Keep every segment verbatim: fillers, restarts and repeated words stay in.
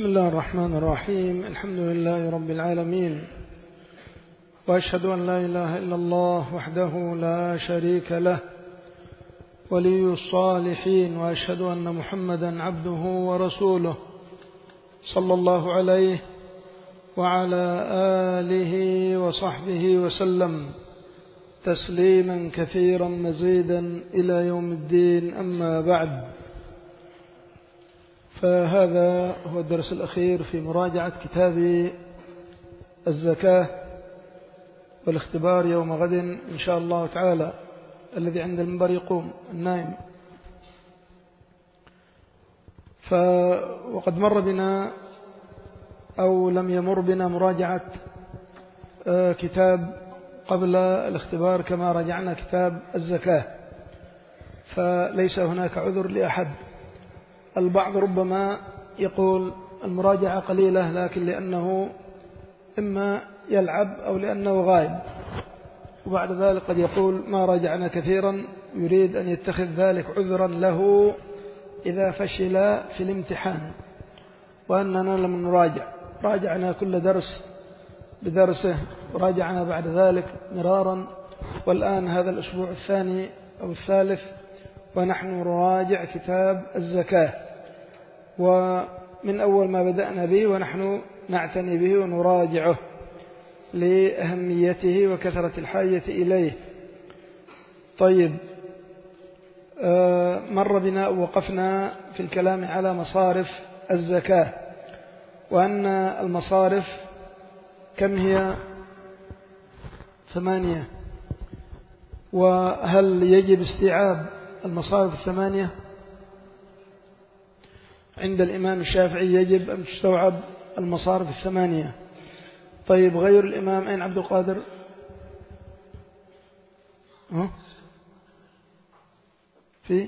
بسم الله الرحمن الرحيم. الحمد لله رب العالمين، وأشهد أن لا إله إلا الله وحده لا شريك له ولي الصالحين، وأشهد أن محمدا عبده ورسوله صلى الله عليه وعلى آله وصحبه وسلم تسليما كثيرا مزيدا إلى يوم الدين. أما بعد، فهذا هو الدرس الأخير في مراجعة كتاب الزكاة والاختبار يوم غد إن شاء الله تعالى. الذي عند المنبر يقوم النائم. ف وقد مر بنا أو لم يمر بنا مراجعة كتاب قبل الاختبار كما راجعنا كتاب الزكاة، فليس هناك عذر لأحد. البعض ربما يقول المراجعة قليلة، لكن لأنه إما يلعب أو لأنه غائب، وبعد ذلك قد يقول ما راجعنا كثيرا، يريد أن يتخذ ذلك عذرا له إذا فشل في الامتحان، وأننا لم نراجع. راجعنا كل درس بدرسه، راجعنا بعد ذلك مرارا، والآن هذا الأسبوع الثاني أو الثالث ونحن نراجع كتاب الزكاة، ومن أول ما بدأنا به ونحن نعتني به ونراجعه لأهميته وكثرة الحاجة إليه. طيب، مر بنا وقفنا في الكلام على مصارف الزكاة، وأن المصارف كم هي؟ ثمانية. وهل يجب استيعاب المصارف الثمانية؟ عند الإمام الشافعي يجب أن تستوعب المصارف الثمانية. طيب، غير الإمام أين عبد القادر؟ ها؟ في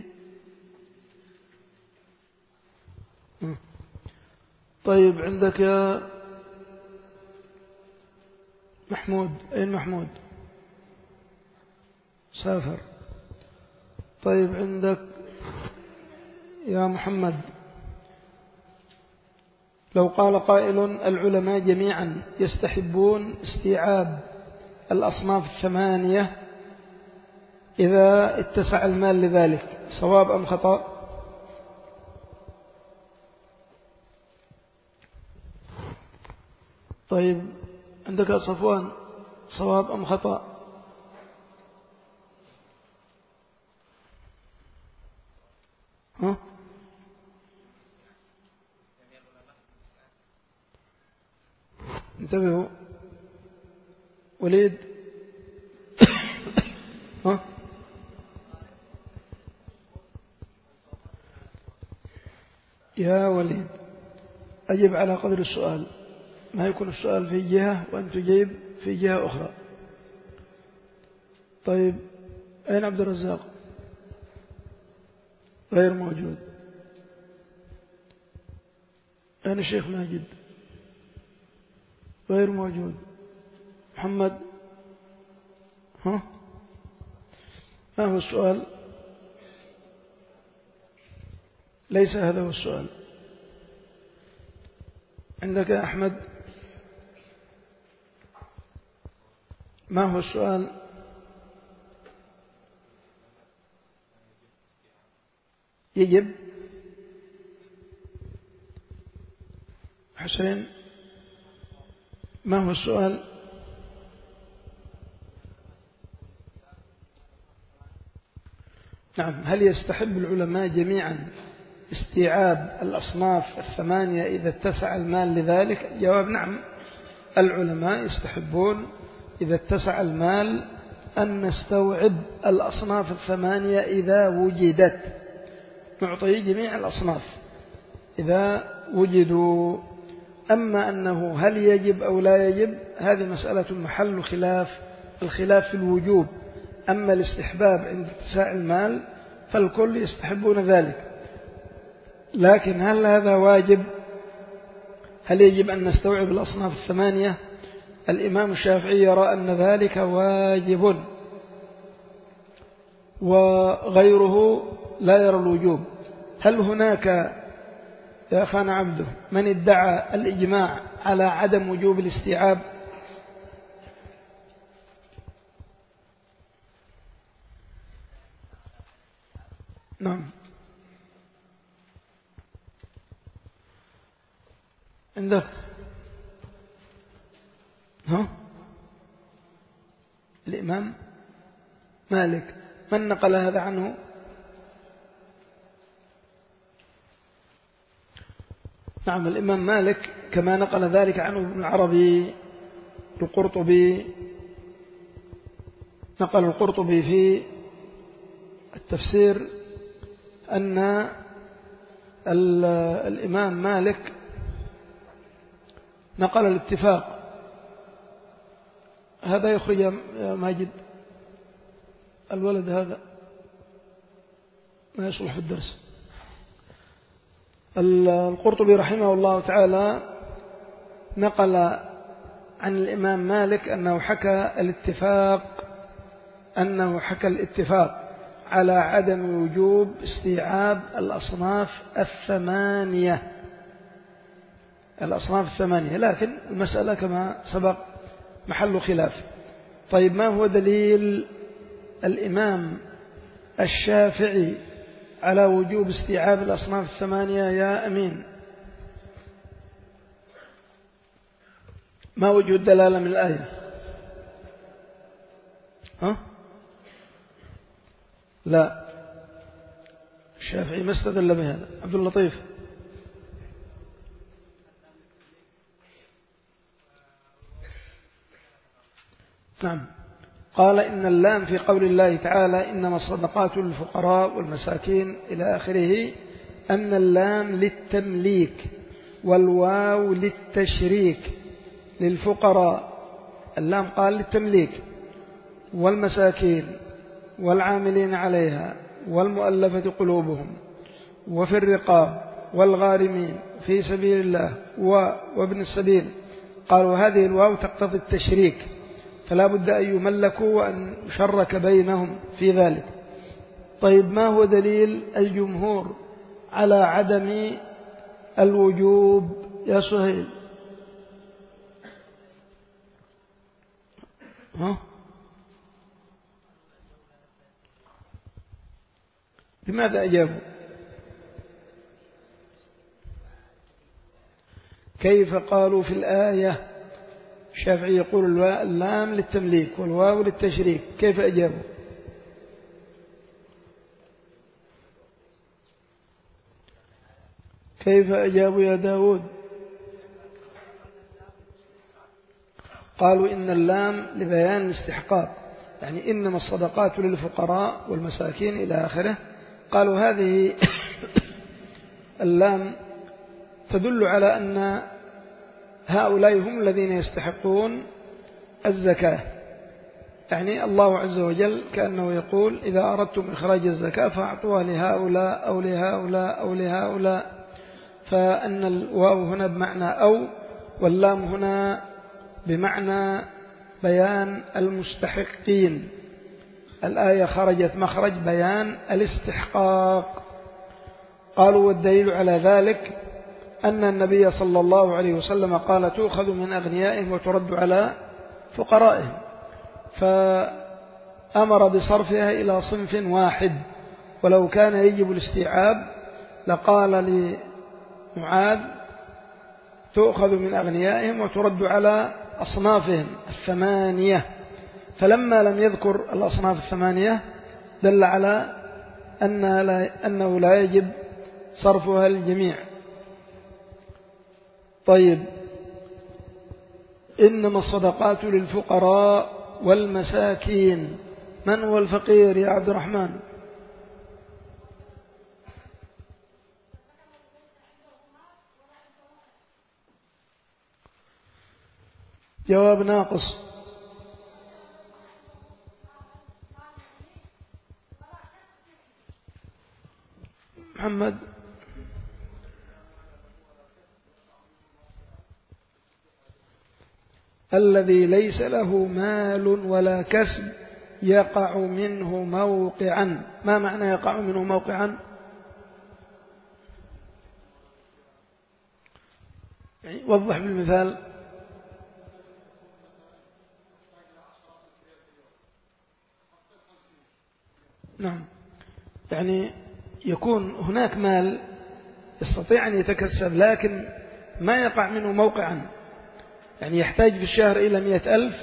طيب، عندك يا محمود. أين محمود؟ سافر. طيب، عندك يا محمد. لو قال قائل العلماء جميعا يستحبون استيعاب الأصناف الثمانية إذا اتسع المال لذلك، صواب أم خطأ؟ طيب، عندك يا صفوان، صواب أم خطأ؟ ها؟ انتبهوا. وليد. ها؟ يا وليد، أجب على قدر السؤال، ما يكون السؤال في جهة وأن تجيب في جهة أخرى. طيب، أين عبد الرزاق؟ غير موجود. أين الشيخ ماجد؟ غير موجود. محمد؟ ها؟ ما هو السؤال؟ ليس هذا هو السؤال. عندك يا أحمد؟ ما هو السؤال؟ يجب. حسين، ما هو السؤال؟ نعم، هل يستحب العلماء جميعا استيعاب الأصناف الثمانية إذا اتسع المال لذلك؟ جواب نعم، العلماء يستحبون إذا اتسع المال أن نستوعب الأصناف الثمانية إذا وجدت، نعطي جميع الأصناف إذا وجدوا. أما أنه هل يجب أو لا يجب، هذه مسألة محل خلاف، الخلاف في الوجوب. أما الاستحباب عند اتساع المال فالكل يستحبون ذلك، لكن هل هذا واجب؟ هل يجب أن نستوعب الأصناف الثمانية؟ الإمام الشافعي يرى أن ذلك واجب، وغيره لا يرى الوجوب. هل هناك يا أخانا عبده، من ادعى الإجماع على عدم وجوب الاستيعاب؟ نعم. عندك ها الإمام مالك، من نقل هذا عنه؟ نعم، الإمام مالك كما نقل ذلك عنه ابن العربي، القرطبي، نقل القرطبي في التفسير أن الإمام مالك نقل الاتفاق. هذا يخرج يا ماجد، الولد هذا ما يصلح في الدرس. القرطبي رحمه الله تعالى نقل عن الإمام مالك أنه حكى الاتفاق أنه حكى الاتفاق على عدم وجوب استيعاب الأصناف الثمانية الأصناف الثمانية لكن المسألة كما سبق محل خلاف. طيب، ما هو دليل الإمام الشافعي على وجوب استيعاب الأصناف الثمانية يا أمين؟ ما وجه الدلالة من الآية؟ ها؟ لا، الشافعي ما استدل بهذا. عبد اللطيف. نعم، قال إن اللام في قول الله تعالى إنما الصدقات للفقراء والمساكين إلى آخره، أن اللام للتمليك والواو للتشريك. للفقراء اللام قال للتمليك، والمساكين والعاملين عليها والمؤلفة قلوبهم وفي الرقاب والغارمين في سبيل الله وابن السبيل. قالوا هذه الواو تقتضي التشريك، فلا بد أن يملكوا وأن يشرك بينهم في ذلك. طيب، ما هو دليل الجمهور على عدم الوجوب يا سهيل؟ ها؟ بماذا أجابوا؟ كيف قالوا في الآية؟ الشافعي يقول اللام للتمليك والواو للتشريك، كيف أجابوا؟ كيف أجابوا يا داود؟ قالوا إن اللام لبيان الاستحقاق، يعني إنما الصدقات للفقراء والمساكين إلى آخره. قالوا هذه اللام تدل على أن هؤلاء هم الذين يستحقون الزكاة، يعني الله عز وجل كأنه يقول إذا أردتم إخراج الزكاة فأعطوها لهؤلاء أو لهؤلاء أو لهؤلاء. فأن الواو هنا بمعنى أو، واللام هنا بمعنى بيان المستحقين. الآية خرجت مخرج بيان الاستحقاق. قالوا والدليل على ذلك أن النبي صلى الله عليه وسلم قال تؤخذ من أغنيائهم وترد على فقرائهم، فأمر بصرفها إلى صنف واحد. ولو كان يجب الاستيعاب لقال لمعاذ تؤخذ من أغنيائهم وترد على أصنافهم الثمانية. فلما لم يذكر الأصناف الثمانية دل على أنه لا يجب صرفها للجميع. طيب، إنما الصدقات للفقراء والمساكين. من هو الفقير يا عبد الرحمن؟ جواب ناقص. محمد. الذي ليس له مال ولا كسب يقع منه موقعا. ما معنى يقع منه موقعا؟ يعني وضح بالمثال. نعم، يعني يكون هناك مال يستطيع أن يتكسب لكن ما يقع منه موقعا، يعني يحتاج في الشهر إلى مئة ألف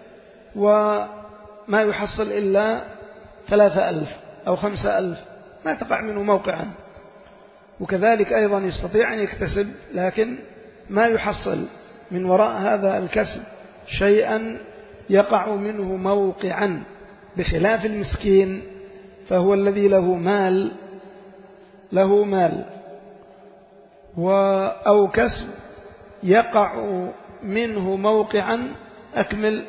وما يحصل إلا ثلاثة ألف أو خمسة ألف، ما تقع منه موقعا. وكذلك أيضا يستطيع أن يكتسب لكن ما يحصل من وراء هذا الكسب شيئا يقع منه موقعا، بخلاف المسكين فهو الذي له مال له مال أو كسب يقع منه موقعا. أكمل.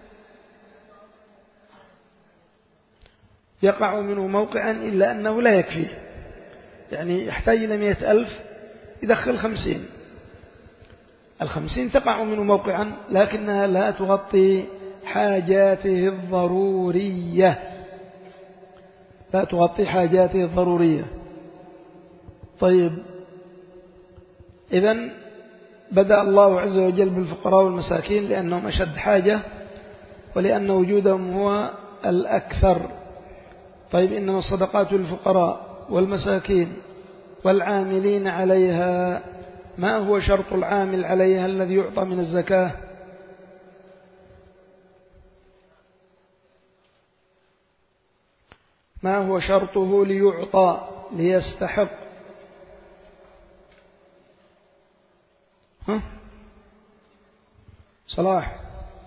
يقع منه موقعا إلا أنه لا يكفيه، يعني يحتاج إلى مئة ألف يدخل خمسين، الخمسين تقع منه موقعا لكنها لا تغطي حاجاته الضرورية، لا تغطي حاجاته الضرورية. طيب، إذن بدأ الله عز وجل بالفقراء والمساكين لأنهم أشد حاجة ولأن وجودهم هو الأكثر. طيب، إنما الصدقات للفقراء والمساكين والعاملين عليها. ما هو شرط العامل عليها الذي يعطى من الزكاة؟ ما هو شرطه ليعطى ليستحق؟ ها؟ صلاح.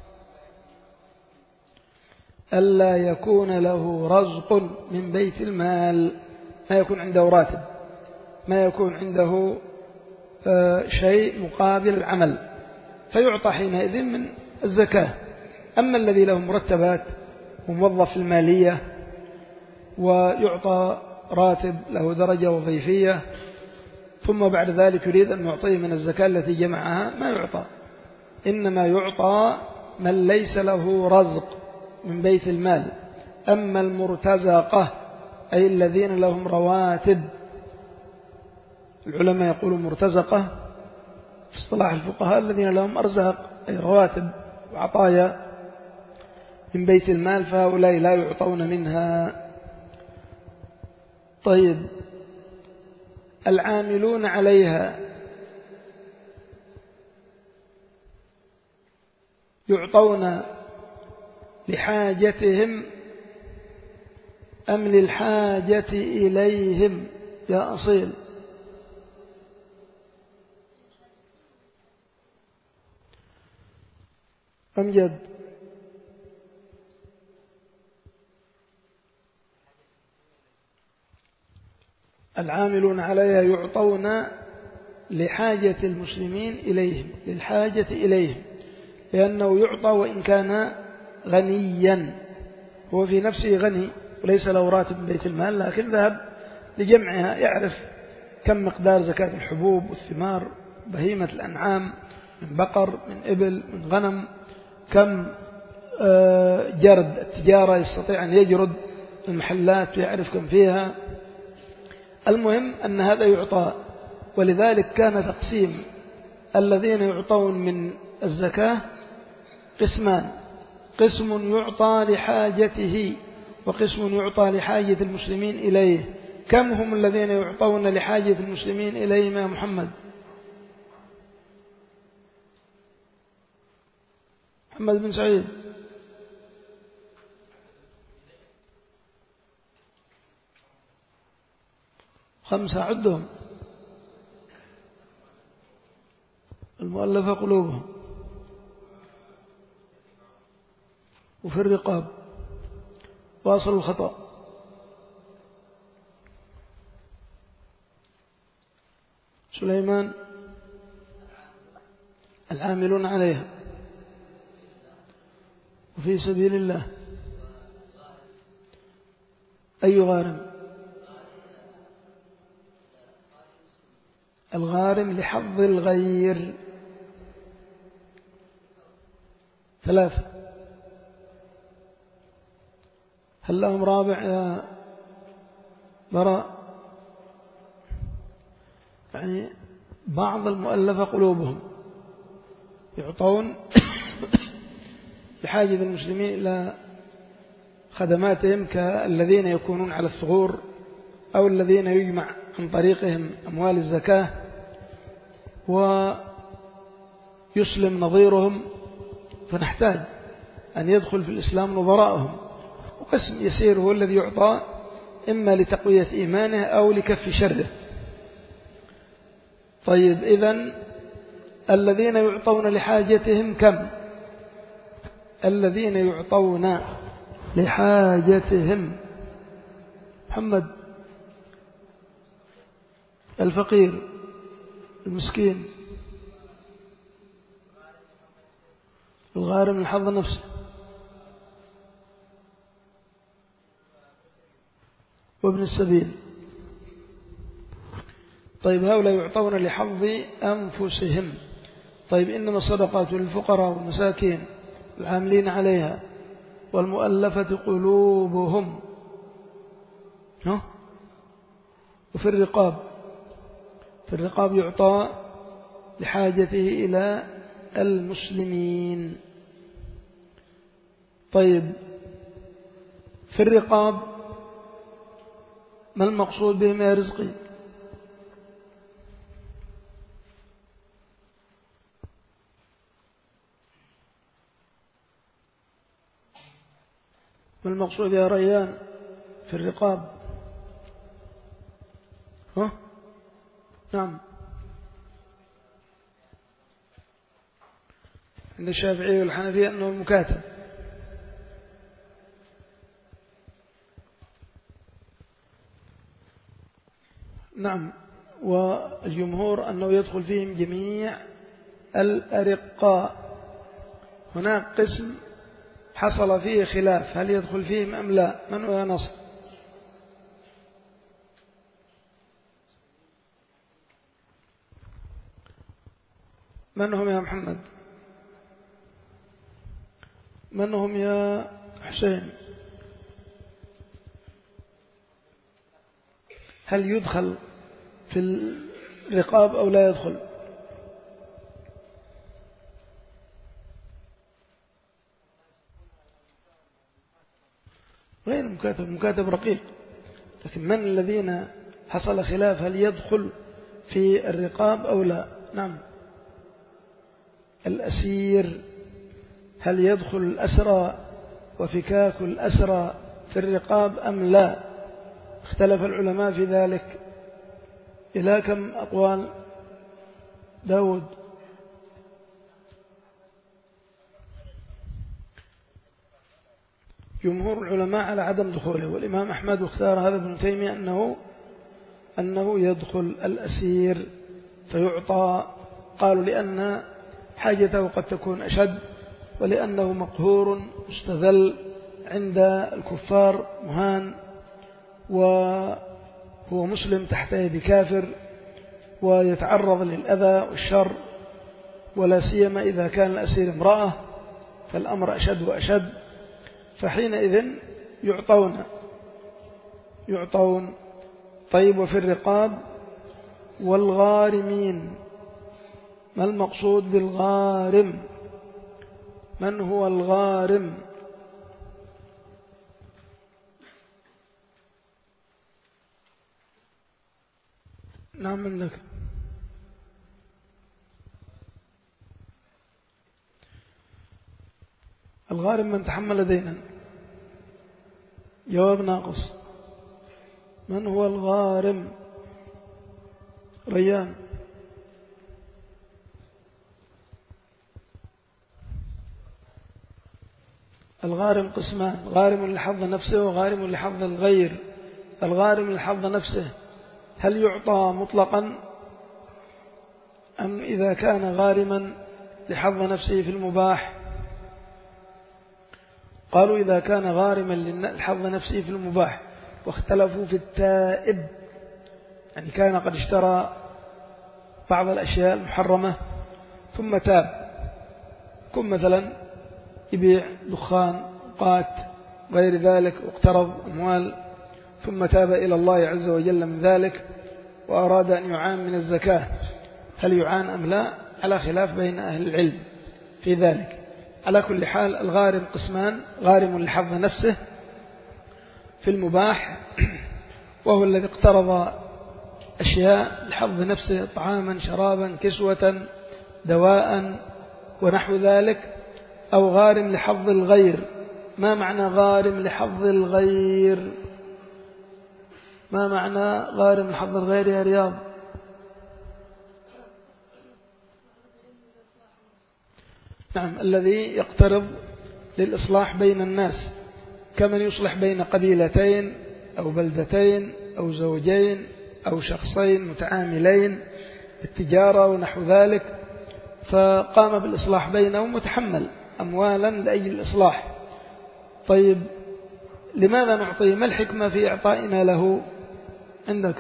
ألا يكون له رزق من بيت المال، ما يكون عنده راتب، ما يكون عنده شيء مقابل العمل، فيعطى حينئذ من الزكاة. أما الذي له مرتبات وموظف في المالية ويعطى راتب له درجة وظيفية ثم بعد ذلك يريد أن يعطيه من الزكاة التي جمعها، ما يعطى. إنما يعطى من ليس له رزق من بيت المال. أما المرتزقة أي الذين لهم رواتب، العلماء يقولون مرتزقة في اصطلاح الفقهاء الذين لهم أرزاق أي رواتب وعطايا من بيت المال، فهؤلاء لا يعطون منها. طيب، العاملون عليها يعطون لحاجتهم أم للحاجة إليهم يا أصيل؟ أمجد. العاملون عليها يعطون لحاجة المسلمين إليهم، للحاجة إليهم، لأنه يعطى وإن كان غنيا، هو في نفسه غني وليس له راتب من بيت المال، لكن ذهب لجمعها، يعرف كم مقدار زكاة الحبوب والثمار بهيمة الأنعام من بقر من إبل من غنم، كم جرد التجارة يستطيع أن يجرد المحلات يعرف كم فيها. المهم أن هذا يعطى، ولذلك كان تقسيم الذين يعطون من الزكاة قسمان: قسم يعطى لحاجته وقسم يعطى لحاجة المسلمين إليه. كم هم الذين يعطون لحاجة المسلمين إليه يا محمد؟ محمد بن سعيد. خمسة، عدهم: المؤلفة قلوبهم، وفي الرقاب، واصل الخطأ، سليمان، العاملون عليها، وفي سبيل الله. أي غارم؟ الغارم لحظ الغير. ثلاثة. هل لهم رابع يا براء؟ يعني بعض المؤلفة قلوبهم يعطون بحاجة المسلمين إلى خدماتهم كالذين يكونون على الثغور أو الذين يجمع عن طريقهم أموال الزكاة ويسلم نظيرهم، فنحتاج أن يدخل في الإسلام نظراءهم، وقسم يسير هو الذي يعطى إما لتقوية إيمانه أو لكف شره. طيب إذن الذين يعطون لحاجتهم كم؟ الذين يعطون لحاجتهم محمد الفقير المسكين الغارم الحظ نفسه. وابن السبيل. طيب هؤلاء يعطون لحظ أنفسهم. طيب إنما الصدقات للفقراء والمساكين العاملين عليها والمؤلفة قلوبهم ها؟ وفي الرقاب، في الرقاب يعطى لحاجته إلى المسلمين. طيب في الرقاب ما المقصود بهم يا رزقي؟ ما المقصود يا ريان في الرقاب؟ ها؟ نعم. عند الشافعي والحنفية أنه المكاتب. نعم. والجمهور أنه يدخل فيهم جميع الأرقاء. هناك قسم حصل فيه خلاف هل يدخل فيهم أم لا. من هو يا نصر؟ من هم يا محمد؟ من هم يا حسين؟ هل يدخل في الرقاب أو لا يدخل؟ غير مكاتب، مكاتب رقيق. لكن من الذين حصل خلاف هل يدخل في الرقاب أو لا؟ نعم. الأسير، هل يدخل الأسرى وفكاك الأسرى في الرقاب أم لا؟ اختلف العلماء في ذلك إلى كم أقوال داود؟ جمهور العلماء على عدم دخوله، والإمام أحمد واختار هذا ابن تيمية أنه أنه يدخل الأسير فيعطى. قالوا لأن حاجته قد تكون أشد، ولأنه مقهور مستذل عند الكفار مهان، وهو مسلم تحت يد كافر ويتعرض للأذى والشر، ولا سيما إذا كان الأسير امرأة فالأمر أشد وأشد. فحينئذ يعطون يعطون طيب وفي الرقاب والغارمين، ما المقصود بالغارم؟ من هو الغارم؟ نعم عندك. الغارم من تحمل دينا. جواب ناقص. من هو الغارم؟ ريان. الغارم قسمان، غارم لحظ نفسه وغارم لحظ الغير. الغارم لحظ نفسه هل يعطى مطلقا أم إذا كان غارما لحظ نفسه في المباح؟ قالوا إذا كان غارما لحظ نفسه في المباح، واختلفوا في التائب، يعني كان قد اشترى بعض الأشياء المحرمة ثم تاب، كن مثلا يبيع دخان قات غير ذلك واقترض أموال، ثم تاب إلى الله عز وجل من ذلك وأراد أن يعان من الزكاة، هل يعان أم لا؟ على خلاف بين أهل العلم. في ذلك. على كل حال الغارم قسمان: غارم لحظ نفسه في المباح، وهو الذي اقترض أشياء لحظ نفسه: طعاما، شرابا، كسوة، دواء ونحو ذلك. أو غارم لحظ الغير. ما معنى غارم لحظ الغير؟ ما معنى غارم لحظ الغير يا رياض؟ نعم، الذي يقترض للإصلاح بين الناس، كمن يصلح بين قبيلتين أو بلدتين أو زوجين أو شخصين متعاملين بالتجارة ونحو ذلك، فقام بالإصلاح بينهم وتحمل أموالا لأجل الإصلاح. طيب لماذا نعطيه؟ ما الحكمة في إعطائنا له عندك؟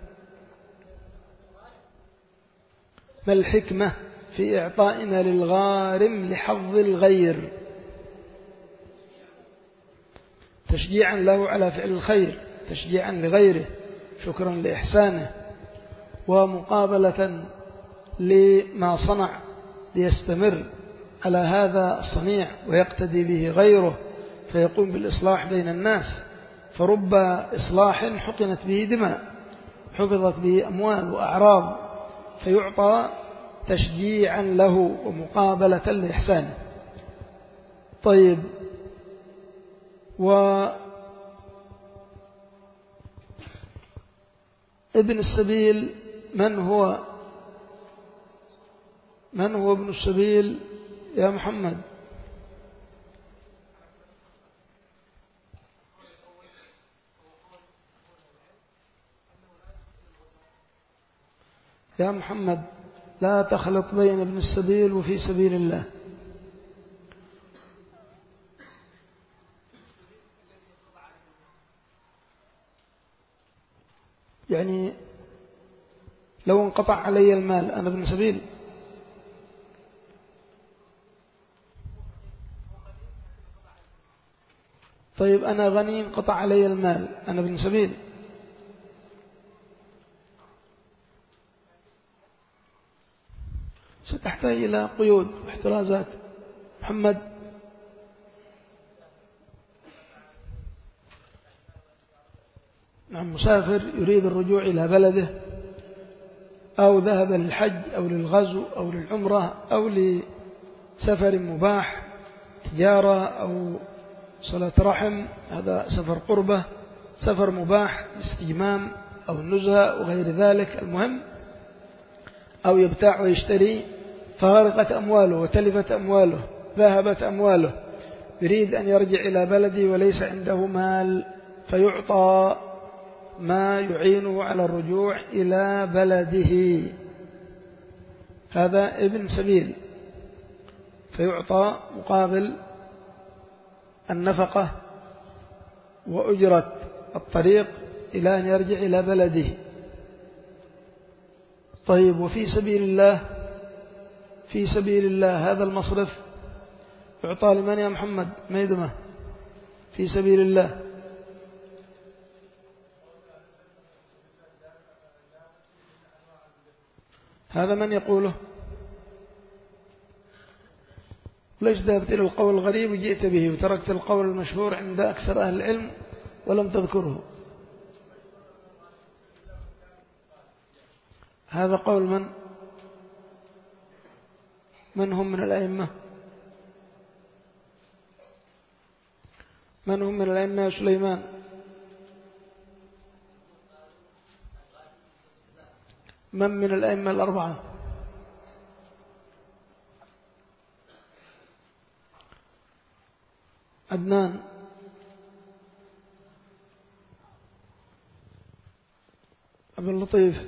ما الحكمة في إعطائنا للغارم لحظ الغير؟ تشجيعا له على فعل الخير، تشجيعا لغيره، شكرا لإحسانه، ومقابلة لما صنع ليستمر على هذا الصنيع ويقتدي به غيره فيقوم بالإصلاح بين الناس. فرب إصلاح حقنت به دماء، حفظت به أموال وأعراض، فيعطى تشجيعا له ومقابلة لإحسانه. طيب، وابن السبيل من هو؟ من هو ابن السبيل يا محمد؟ يا محمد لا تخلط بين ابن السبيل وفي سبيل الله. يعني لو انقطع علي المال أنا ابن سبيل؟ طيب أنا غني انقطع علي المال أنا ابن سبيل؟ ستحتاج إلى قيود واحترازات. محمد نعم، مسافر يريد الرجوع إلى بلده، أو ذهب للحج أو للغزو أو للعمرة أو لسفر مباح، تجارة أو صلة رحم، هذا سفر قربة، سفر مباح استجمام أو النزهة وغير ذلك، المهم، أو يبتاع ويشتري، فغرقت أمواله وتلفت أمواله، ذهبت أمواله، يريد أن يرجع إلى بلده وليس عنده مال، فيعطى ما يعينه على الرجوع إلى بلده، هذا ابن سبيل، فيعطى مقابل النفقة وأجرة الطريق إلى أن يرجع إلى بلده. طيب، وفي سبيل الله، في سبيل الله هذا المصرف يعطى لمن يا محمد ميدمة؟ في سبيل الله هذا من يقوله؟ ليش ذهبت إلى القول الغريب وجئت به وتركت القول المشهور عند أكثر أهل العلم ولم تذكره؟ هذا قول من؟ من هم من الأئمة؟ من هم من الأئمة يا سليمان؟ من من الأئمة الأربعة؟ عدنان، عبد اللطيف،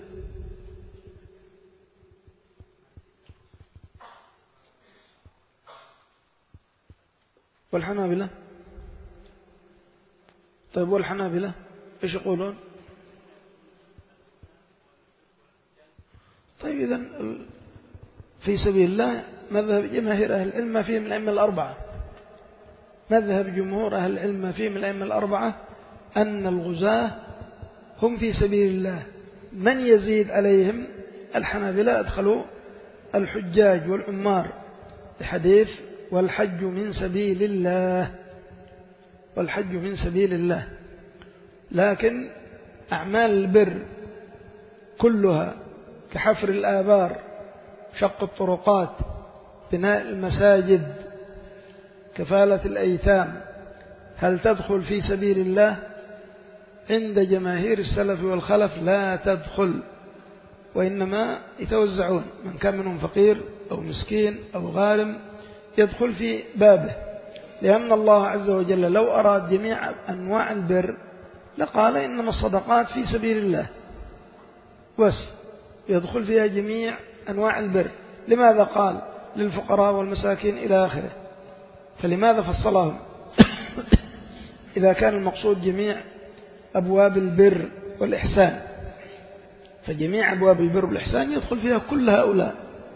والحنابلة. طيب والحنابلة إيش يقولون؟ طيب إذن في سبيل الله مذهب جماهير أهل العلم ما فيه من الأئمة الأربعة، مذهب جمهور أهل العلم ما فيه من الأئمة الأربعة أن الغزاة هم في سبيل الله. من يزيد عليهم؟ الحنابلة أدخلوا الحجاج والعمار الحديث والحج من سبيل الله، والحج من سبيل الله. لكن أعمال البر كلها كحفر الآبار، شق الطرقات، بناء المساجد، كفالة الأيتام، هل تدخل في سبيل الله؟ عند جماهير السلف والخلف لا تدخل، وإنما يتوزعون، من كان منهم فقير أو مسكين أو غارم يدخل في بابه، لأن الله عز وجل لو أراد جميع أنواع البر لقال إنما الصدقات في سبيل الله بس، يدخل فيها جميع أنواع البر. لماذا قال للفقراء والمساكين إلى آخره؟ فلماذا فصلهم إذا كان المقصود جميع أبواب البر والإحسان؟ فجميع أبواب البر والإحسان يدخل فيها كل هؤلاء.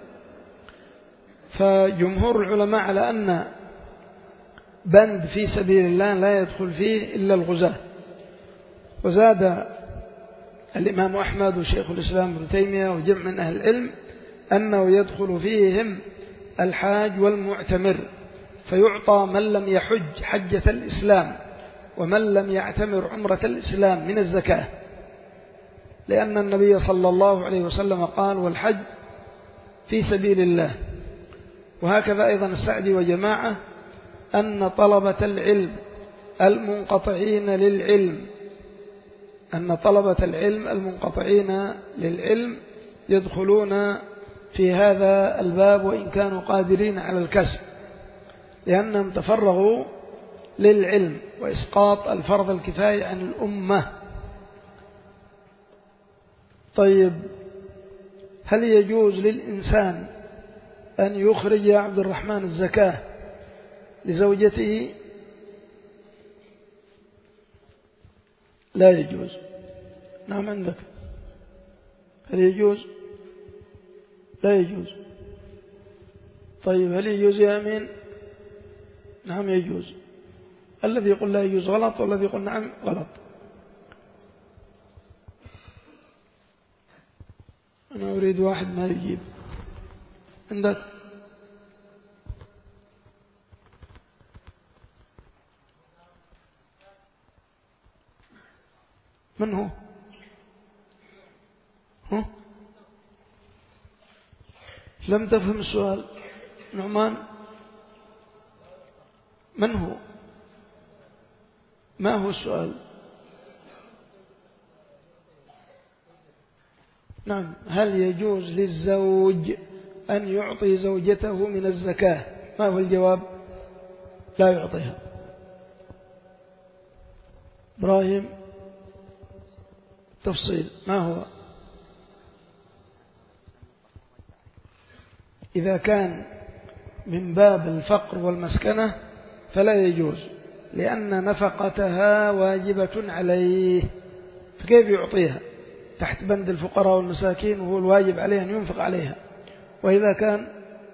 فجمهور العلماء على أن بند في سبيل الله لا يدخل فيه إلا الغزاة. وزاد الإمام أحمد وشيخ الإسلام ابن تيمية وجمع من أهل العلم أنه يدخل فيهم الحاج والمعتمر، فيعطى من لم يحج حجة الإسلام ومن لم يعتمر عمرة الإسلام من الزكاة، لأن النبي صلى الله عليه وسلم قال والحج في سبيل الله. وهكذا أيضا السعدي وجماعة أن طلبة العلم المنقطعين للعلم أن طلبة العلم المنقطعين للعلم يدخلون في هذا الباب وإن كانوا قادرين على الكسب، لأنهم تفرغوا للعلم وإسقاط الفرض الكفاية عن الأمة. طيب، هل يجوز للإنسان أن يخرج يا عبد الرحمن الزكاة لزوجته؟ لا يجوز. نعم عندك. هل يجوز؟ لا يجوز. طيب، هل يجوز يا أمين؟ نعم يجوز. الذي يقول لا يجوز غلط، والذي يقول نعم غلط. أنا أريد واحد ما يجيب. عندك؟ من هو؟ ها؟ لم تفهم السؤال. نعمان، من هو؟ ما هو السؤال؟ نعم، هل يجوز للزوج أن يعطي زوجته من الزكاة؟ ما هو الجواب؟ لا يعطيها. إبراهيم، تفصيل ما هو؟ إذا كان من باب الفقر والمسكنة فلا يجوز، لأن نفقتها واجبة عليه، فكيف يعطيها تحت بند الفقراء والمساكين وهو الواجب عليه أن ينفق عليها؟ وإذا كان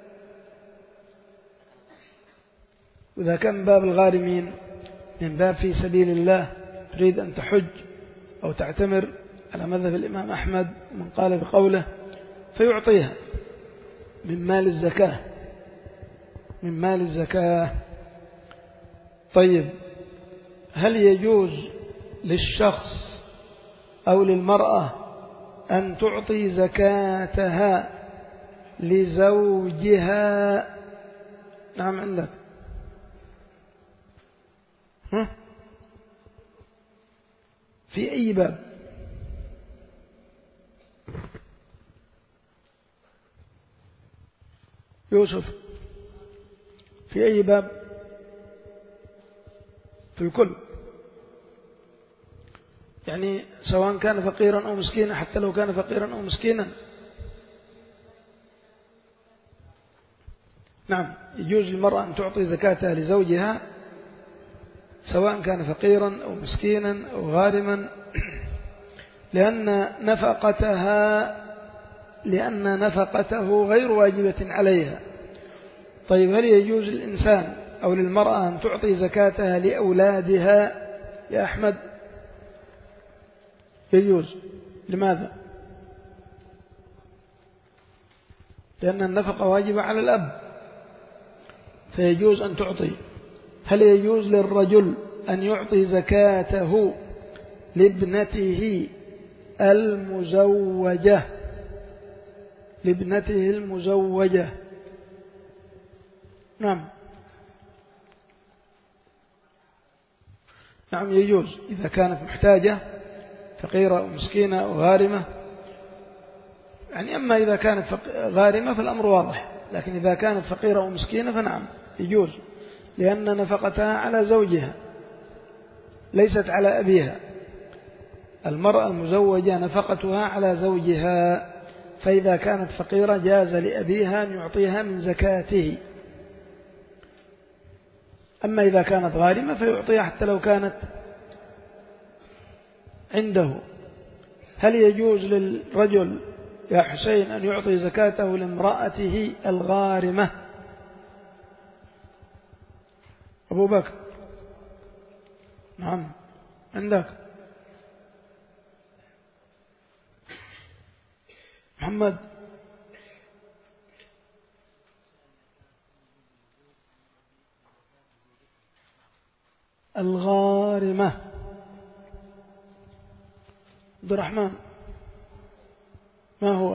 وإذا كان من باب الغارمين، من باب في سبيل الله، تريد أن تحج أو تعتمر على مذهب الإمام أحمد من قال بقوله، فيعطيها من مال الزكاة من مال الزكاة. طيب، هل يجوز للشخص أو للمرأة أن تعطي زكاتها لزوجها؟ نعم عندك. ها؟ في أي باب؟ يوسف، في أي باب؟ في الكل، يعني سواء كان فقيرا أو مسكينا، حتى لو كان فقيرا أو مسكينا. نعم، يجوز للمرأة أن تعطي زكاتها لزوجها سواء كان فقيرا أو مسكينا أو غارما، لأن نفقتها لأن نفقته غير واجبة عليها. طيب، هل يجوز للإنسان أو للمرأة أن تعطي زكاتها لأولادها يا أحمد؟ يجوز. لماذا؟ لأن النفقة واجبة على الأب، فيجوز أن تعطي. هل يجوز للرجل أن يعطي زكاته لابنته المزوجة لابنته المزوجة؟ نعم نعم يجوز إذا كانت محتاجة فقيرة أو مسكينة أو غارمة. يعني أما إذا كانت غارمة فالأمر واضح، لكن إذا كانت فقيرة أو مسكينة فنعم يجوز، لأن نفقتها على زوجها ليست على أبيها. المرأة المزوجة نفقتها على زوجها، فإذا كانت فقيرة جاز لأبيها أن يعطيها من زكاته. أما إذا كانت غارمة فيعطيها حتى لو كانت عنده. هل يجوز للرجل يا حسين أن يعطي زكاته لامرأته الغارمة؟ أبو بكر. نعم عندك محمد. الغارمة. عبد الرحمن ما هو؟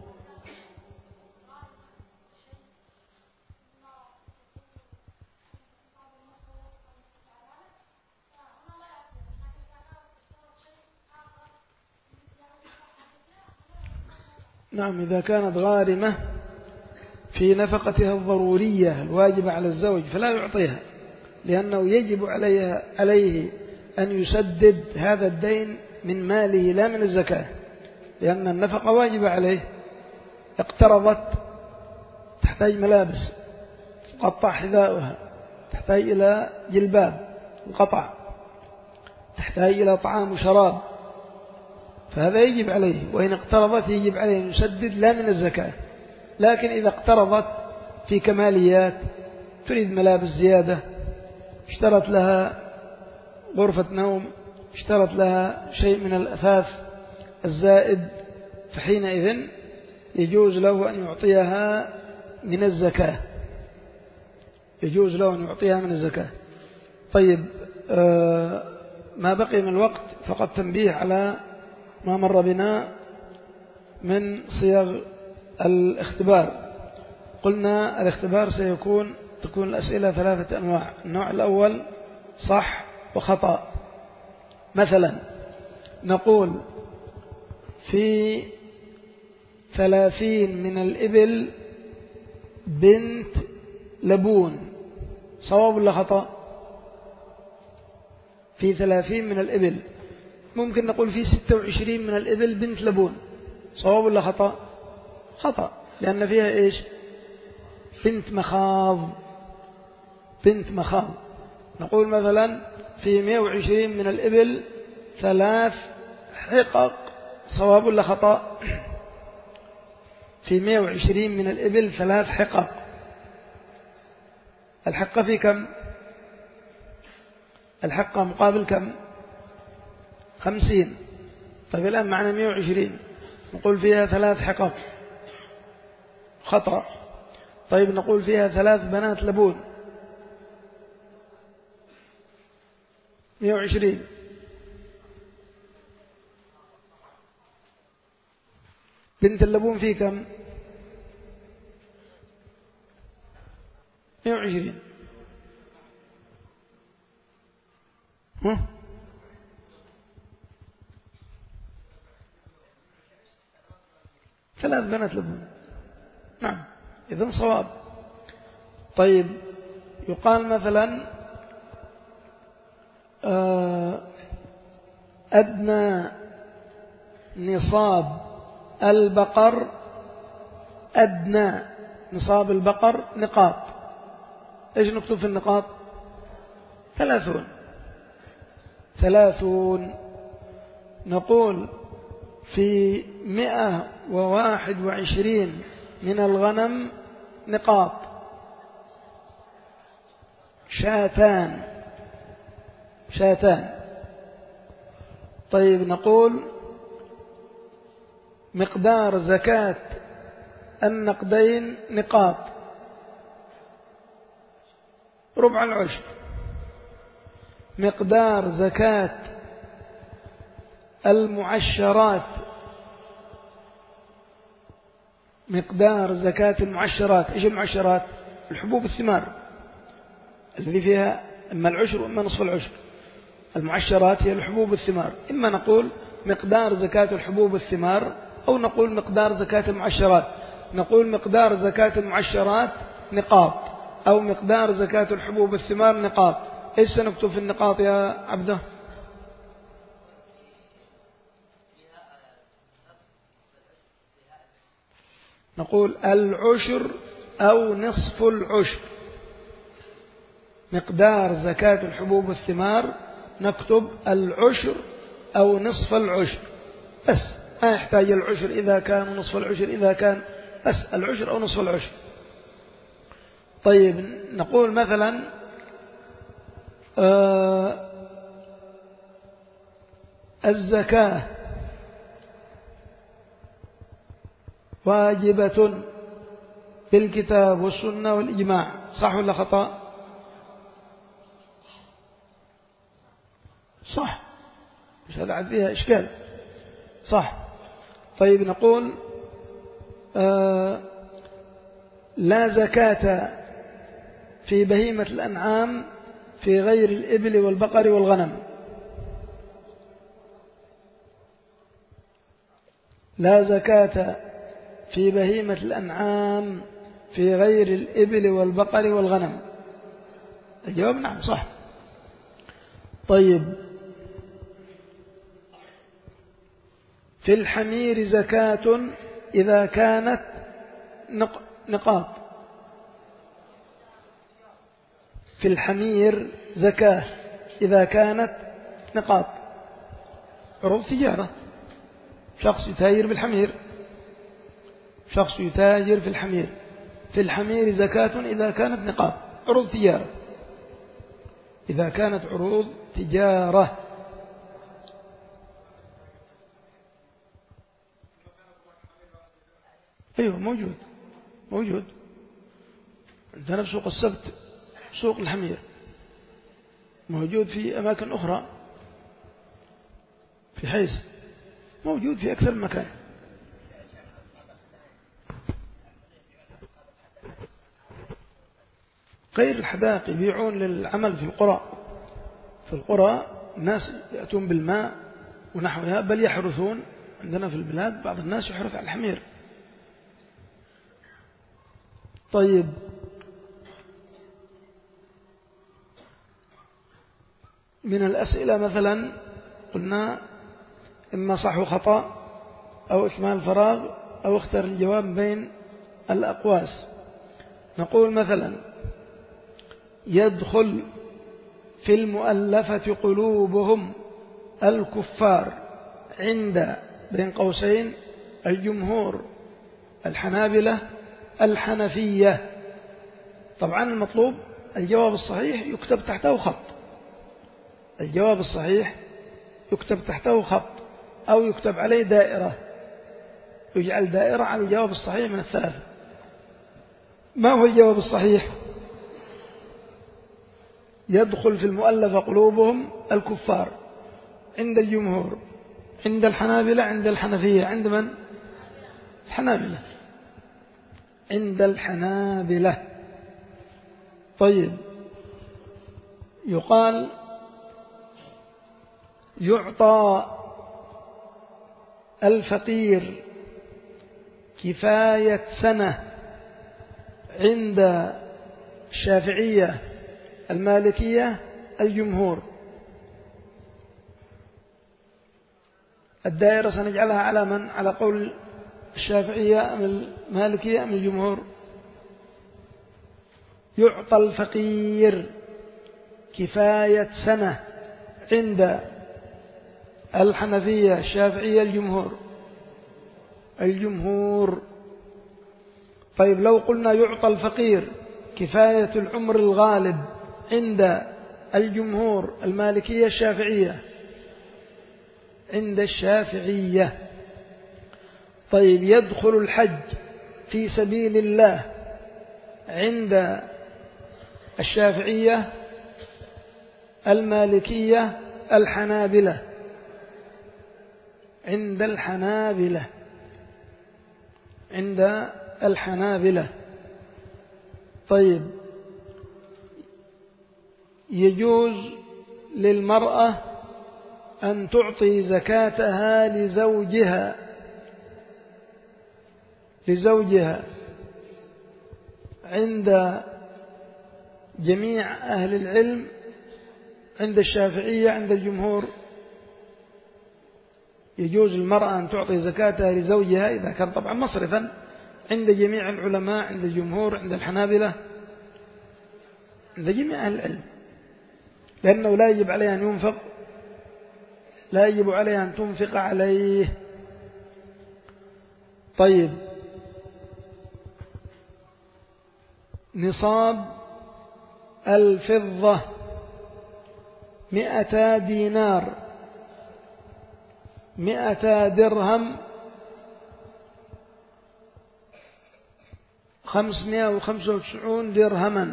نعم إذا كانت غارمة في نفقتها الضرورية الواجبة على الزوج فلا يعطيها، لأنه يجب عليها عليه أن يسدد هذا الدين من ماله لا من الزكاة، لأن النفقة واجبة عليه. اقترضت تحتاج ملابس قطع حذاؤها، تحتاج إلى جلباب وقطع، تحتاج إلى طعام وشراب، فهذا يجب عليه. وإن اقترضت يجب عليه أن يسدد لا من الزكاة. لكن إذا اقترضت في كماليات، تريد ملابس زيادة، اشترت لها غرفة نوم، اشترت لها شيء من الأثاث الزائد، فحينئذ يجوز له أن يعطيها من الزكاة يجوز له أن يعطيها من الزكاة. طيب آه ما بقي من الوقت فقط تنبيه على ما مر بنا من صيغ الاختبار. قلنا الاختبار سيكون تكون الأسئلة ثلاثة أنواع. النوع الأول صح وخطأ. مثلا نقول في ثلاثين من الإبل بنت لبون، صواب ولا خطأ؟ في ثلاثين من الإبل. ممكن نقول في ستة وعشرين من الإبل بنت لبون، صواب ولا خطأ؟ خطأ، لأن فيها إيش؟ بنت مخاض بنت مخاض. نقول مثلا في مئة وعشرين من الإبل ثلاث حقق، صواب ولا خطأ؟ في مئة وعشرين من الإبل ثلاث حقق. الحقة في كم؟ الحقة مقابل كم؟ خمسين. طيب الآن معنا مئة وعشرين، نقول فيها ثلاث حقق، خطأ. طيب نقول فيها ثلاث بنات لبون، مئة وعشرين. بنت اللبون في كم؟ مئة وعشرين. ها؟ ثلاث بنات لبون. نعم إذن صواب. طيب يقال مثلا أدنى نصاب البقر، أدنى نصاب البقر نقاط. إيش نكتب في النقاط؟ ثلاثون ثلاثون. نقول في مئة وواحد وعشرين من الغنم نقاط، شاتان شاتان. طيب نقول مقدار زكاة النقدين نقاط، ربع العشر. مقدار زكاة المعشرات، مقدار زكاة المعشرات. إيش المعشرات؟ الحبوب الثمار الذي فيها إما العشر وإما نصف العشر. المعشرات هي الحبوب الثمار. إما نقول مقدار زكاة الحبوب الثمار أو نقول مقدار زكاة المعشرات. نقول مقدار زكاة المعشرات نقاط، أو مقدار زكاة الحبوب الثمار نقاط. إيش سنكتب في النقاط يا عبده؟ نقول العشر أو نصف العشر. مقدار زكاة الحبوب والثمار نكتب العشر أو نصف العشر بس، ما يحتاج العشر إذا كان ونصف العشر إذا كان، بس العشر أو نصف العشر. طيب نقول مثلا آه الزكاة واجبة بالكتاب والسنة والإجماع، صح ولا خطأ؟ صح، مش هذا عاد فيها إشكال، صح. طيب نقول آه لا زكاة في بهيمة الأنعام في غير الإبل والبقر والغنم. لا زكاة في بهيمة الأنعام في غير الإبل والبقر والغنم. الجواب نعم، صح. طيب في الحمير زكاة إذا كانت نقاط. في الحمير زكاة إذا كانت نقاط، عروض تجارة. شخص يتاجر بالحمير، شخص يتاجر في الحمير. في الحمير زكاة إذا كانت نقاط، عروض تجارة. إذا كانت عروض تجارة. أيوه موجود، موجود عندنا في سوق السبت، سوق الحمير، موجود في أماكن أخرى في حيث، موجود في أكثر من مكان. غير الحدائق يبيعون للعمل في القرى. في القرى الناس يأتون بالماء ونحوها، بل يحرثون. عندنا في البلاد بعض الناس يحرث على الحمير. طيب من الأسئلة مثلا قلنا إما صح وخطأ أو إكمال فراغ أو اختر الجواب بين الأقواس. نقول مثلا يدخل في المؤلفة قلوبهم الكفار عند بين قوسين الجمهور، الحنابلة، الحنفية. طبعا المطلوب الجواب الصحيح يكتب تحته خط. الجواب الصحيح يكتب تحته خط أو يكتب عليه دائرة، يجعل دائرة على الجواب الصحيح من الثلاثة. ما هو الجواب الصحيح؟ يدخل في المؤلفة قلوبهم الكفار عند الجمهور، عند الحنابلة، عند الحنفية، عند من؟ الحنابلة، عند الحنابلة. طيب يقال يعطى الفقير كفاية سنة عند الشافعية، المالكية، الجمهور. الدائرة سنجعلها على من؟ على قول الشافعية أم المالكية أم الجمهور؟ يعطى الفقير كفاية سنة عند الحنفية، الشافعية، الجمهور. الجمهور. طيب لو قلنا يعطى الفقير كفاية العمر الغالب عند الجمهور، المالكية، الشافعية، عند الشافعية. طيب يدخل الحج في سبيل الله عند الشافعية، المالكية، الحنابلة. عند الحنابلة عند الحنابلة طيب، يجوز للمرأة أن تعطي زكاتها لزوجها لزوجها عند جميع أهل العلم، عند الشافعية، عند الجمهور يجوز المرأة أن تعطي زكاتها لزوجها إذا كان طبعا مصرفا، عند جميع العلماء، عند الجمهور، عند الحنابلة، عند جميع أهل العلم، لأنه لا يجب عليه أن ينفق لا يجب عليه أن تنفق عليه. طيب، نصاب الفضة مئتا دينار، مئتا درهم، خمسمائة وخمسة وتسعون درهما.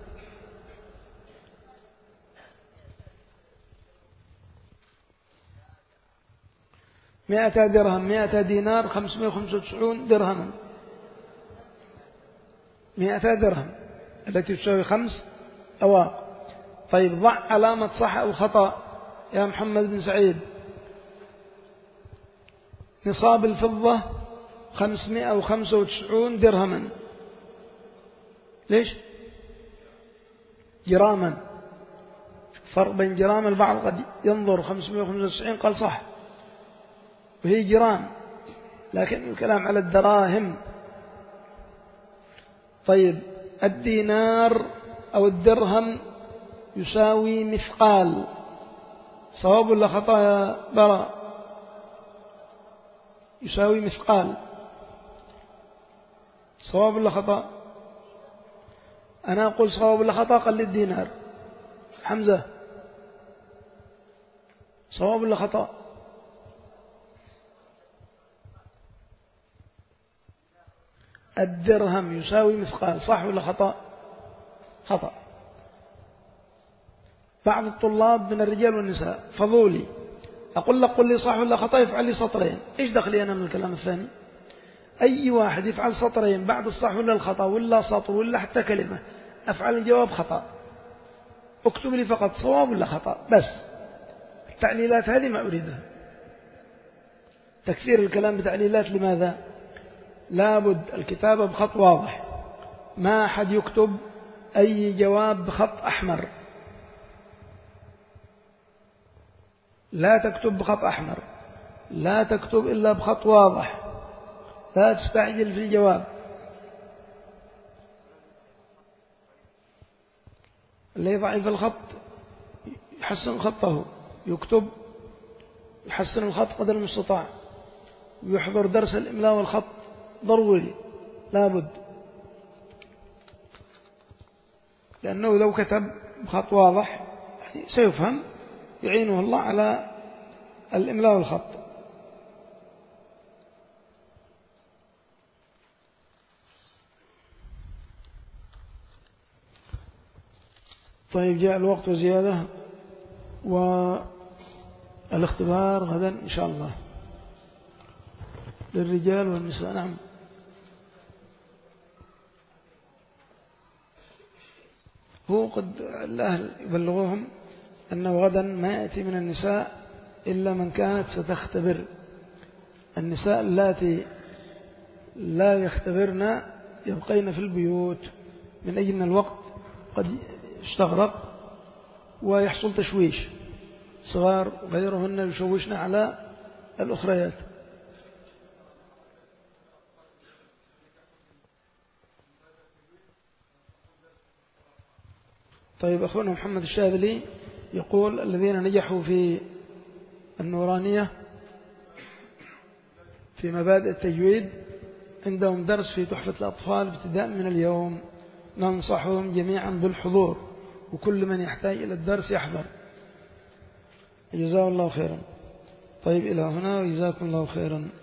مئتا درهم، مئتا دينار، خمسمائة وخمسة وتسعون درهما. مئتا درهم التي تساوي خمس أواق. طيب، ضع علامة صح أو خطأ يا محمد بن سعيد. نصاب الفضة خمسمائة وخمسة وتسعون درهما. ليش؟ جراما. فرق بين جرام، البعض قد ينظر خمسمائة وخمسة وتسعين قال صح وهي جرام، لكن الكلام على الدراهم. طيب، الدينار أو الدرهم يساوي مثقال، صواب ولا خطأ يا براء؟ يساوي مثقال، صواب ولا خطأ؟ أنا أقول صواب ولا خطأ؟ قل الدينار. حمزة، صواب ولا خطأ؟ الدرهم يساوي مثقال، صح ولا خطأ؟ خطأ. بعض الطلاب من الرجال والنساء فضولي، أقول لك قل لي صح ولا خطأ، يفعل لي سطرين. إيش دخلي أنا من الكلام الثاني؟ أي واحد يفعل سطرين بعد الصح ولا الخطأ، ولا سطر ولا حتى كلمة، أفعل الجواب خطأ. اكتب لي فقط صواب ولا خطأ بس. التعليلات هذه ما أريدها، تكثير الكلام بتعليلات. لماذا؟ لابد الكتابة بخط واضح، ما أحد يكتب أي جواب بخط أحمر، لا تكتب بخط أحمر، لا تكتب إلا بخط واضح، لا تستعجل في الجواب. اللي ضعيف الخط يحسن خطه، يكتب يحسن الخط قدر المستطاع، ويحضر درس الإملاء والخط ضروري لابد، لأنه لو كتب بخط واضح يعني سيفهم، يعينه الله على الإملاء والخط. طيب، جاء الوقت وزيادة، والاختبار غدا إن شاء الله للرجال والنساء. نعم. هو قد الأهل يبلغوهم أنه غدا ما يأتي من النساء إلا من كانت ستختبر. النساء اللاتي لا يختبرن يبقين في البيوت من أجل أن الوقت قد استغرق ويحصل تشويش، صغار غيرهن يشوشن على الأخريات. طيب، أخونا محمد الشاذلي يقول الذين نجحوا في النورانية في مبادئ التجويد عندهم درس في تحفة الأطفال ابتداء من اليوم، ننصحهم جميعا بالحضور، وكل من يحتاج إلى الدرس يحضر. جزاه الله خيرا. طيب، إلى هنا وجزاكم الله خيرا.